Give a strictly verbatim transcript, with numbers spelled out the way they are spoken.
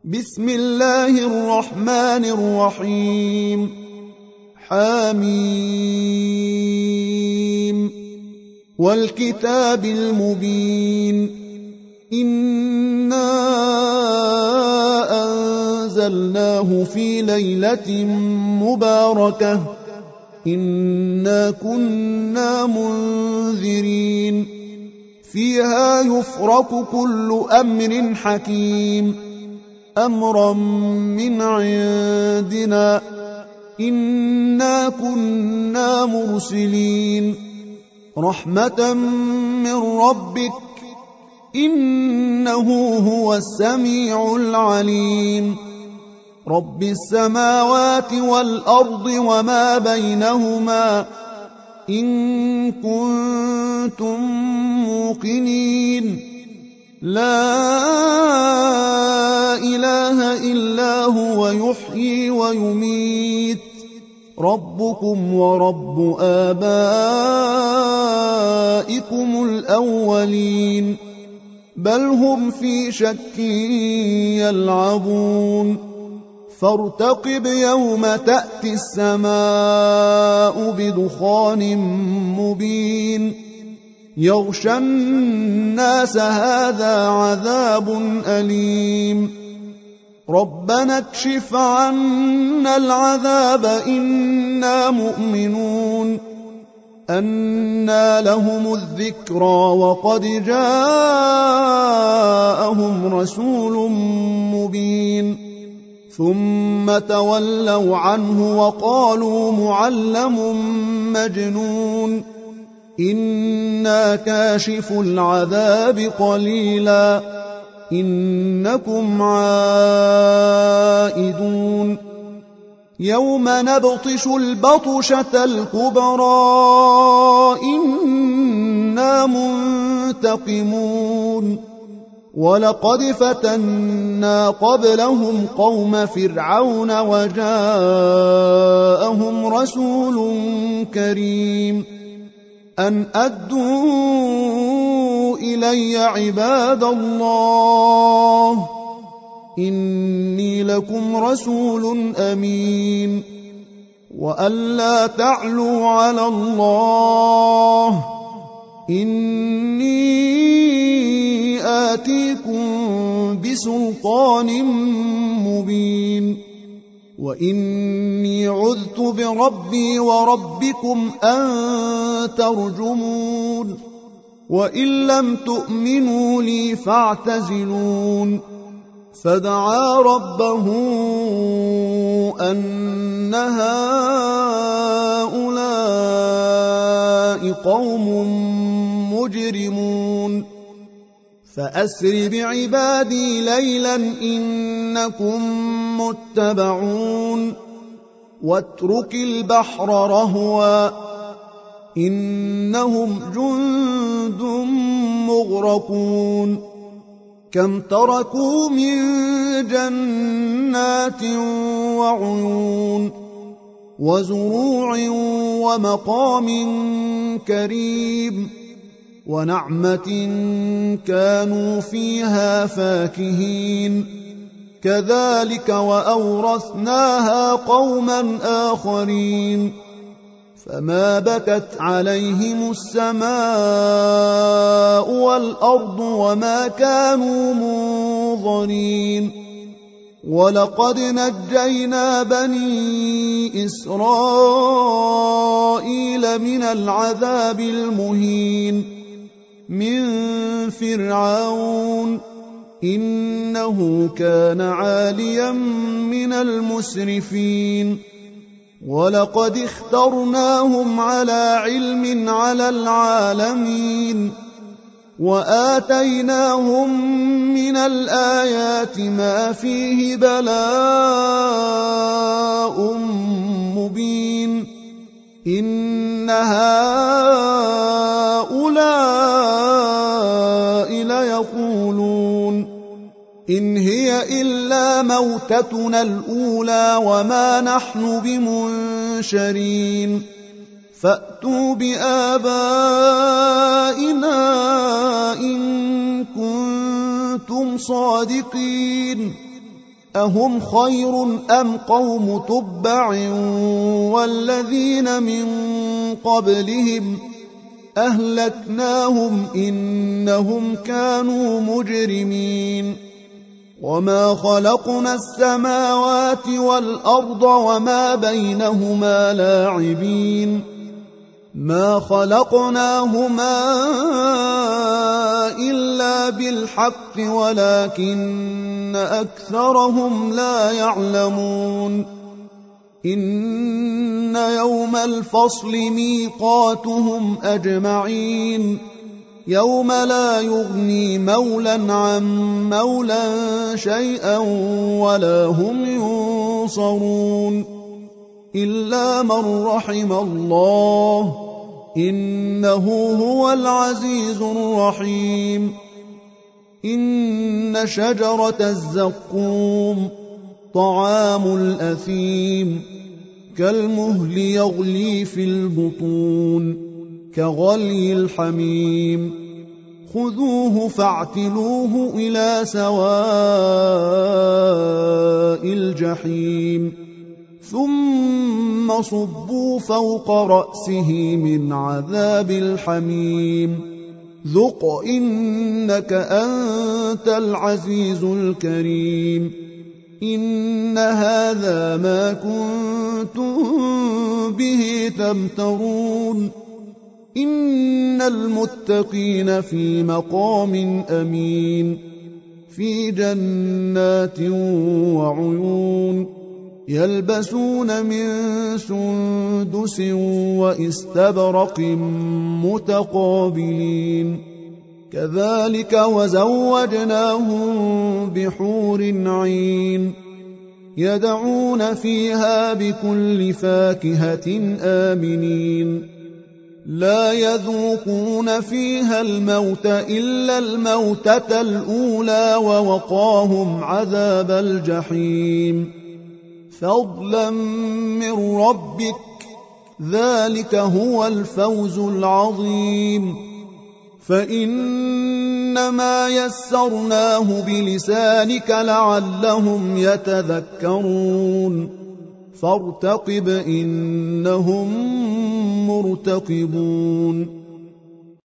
بسم الله الرحمن الرحيم. حميم والكتاب المبين. إنا أنزلناه في ليلة مباركة إنا كنا منذرين فيها يفرق كل أمر حكيم أمرا من عندنا إنا كنا مرسلين رحمة من ربك إنه هو السميع العليم رب السماوات والأرض وما بينهما إن كنتم موقنين لا إله إلا هو يحيي ويميت ربكم ورب آبائكم الأولين بل هم في شك يلعبون فارتقب يوم تأتي السماء بدخان مبين يغشى الناس هذا عذاب أليم ربنا اكشف عنا العذاب إنا مؤمنون أنى لهم الذكرى وقد جاءهم رسول مبين ثم تولوا عنه وقالوا معلم مجنون إنا كاشف العذاب قليلا إنكم عائدون يوم نبطش البطشة الكبرى إنا منتقمون ولقد فتنا قبلهم قوم فرعون وجاءهم رسول كريم أن أدوا إلي عباد الله إني لكم رسول أمين وأن لا تعلوا على الله إني آتيكم بسلطان مبين وإني عذت بربي وربكم أن ترجمون وإن لم تؤمنوا لي فاعتزلون فدعا ربه أن هؤلاء قوم مجرمون فأسر بعبادي ليلا إنكم متبعون واترك البحر رهوا إنهم جند مغرقون كم تركوا من جنات وعيون وزروع ومقام كريم ونعمة كانوا فيها فاكهين كذلك وأورثناها قوما آخرين فما بكت عليهم السماء والأرض وما كانوا منظرين ولقد نجينا بني إسرائيل من العذاب المهين من فرعون إنه كان عاليا من المسرفين ولقد اخترناهم على علم على العالمين وآتيناهم من الآيات ما فيه بلاء مبين إن هؤلاء ليقولون إن هي إلا موتتنا الأولى وما نحن بمنشرين فأتوا بآبائنا إن كنتم صادقين أهم خير أم قوم تبع والذين من قبلهم أهلكناهم إنهم كانوا مجرمين وما خلقنا السماوات والأرض وما بينهما لاعبين ما خلقناهما إلا بالحق ولكن أكثرهم لا يعلمون إن يوم الفصل ميقاتهم أجمعين يوم لا يغني مولا عن مولا شيئا ولا هم ينصرون إلا من رحم الله إنه هو العزيز الرحيم إن شجرة الزقوم طعام الأثيم كالمهل يغلي في البطون كغلي الحميم خذوه فاعتلوه إلى سواء الجحيم ثم صبوا فوق رأسه من عذاب الحميم ذق إنك أنت العزيز الكريم إن هذا ما كنتم به تمترون إن المتقين في مقام أمين في جنات وعيون يلبسون من سندس واستبرق متقابلين كذلك وزوجناهم بحور عين يدعون فيها بكل فاكهة آمنين لا يذوقون فيها الموت إلا الموتة الأولى ووقاهم عذاب الجحيم فضلا من ربك ذلك هو الفوز العظيم فإنما يسرناه بلسانك لعلهم يتذكرون فارتقب إنهم مرتقبون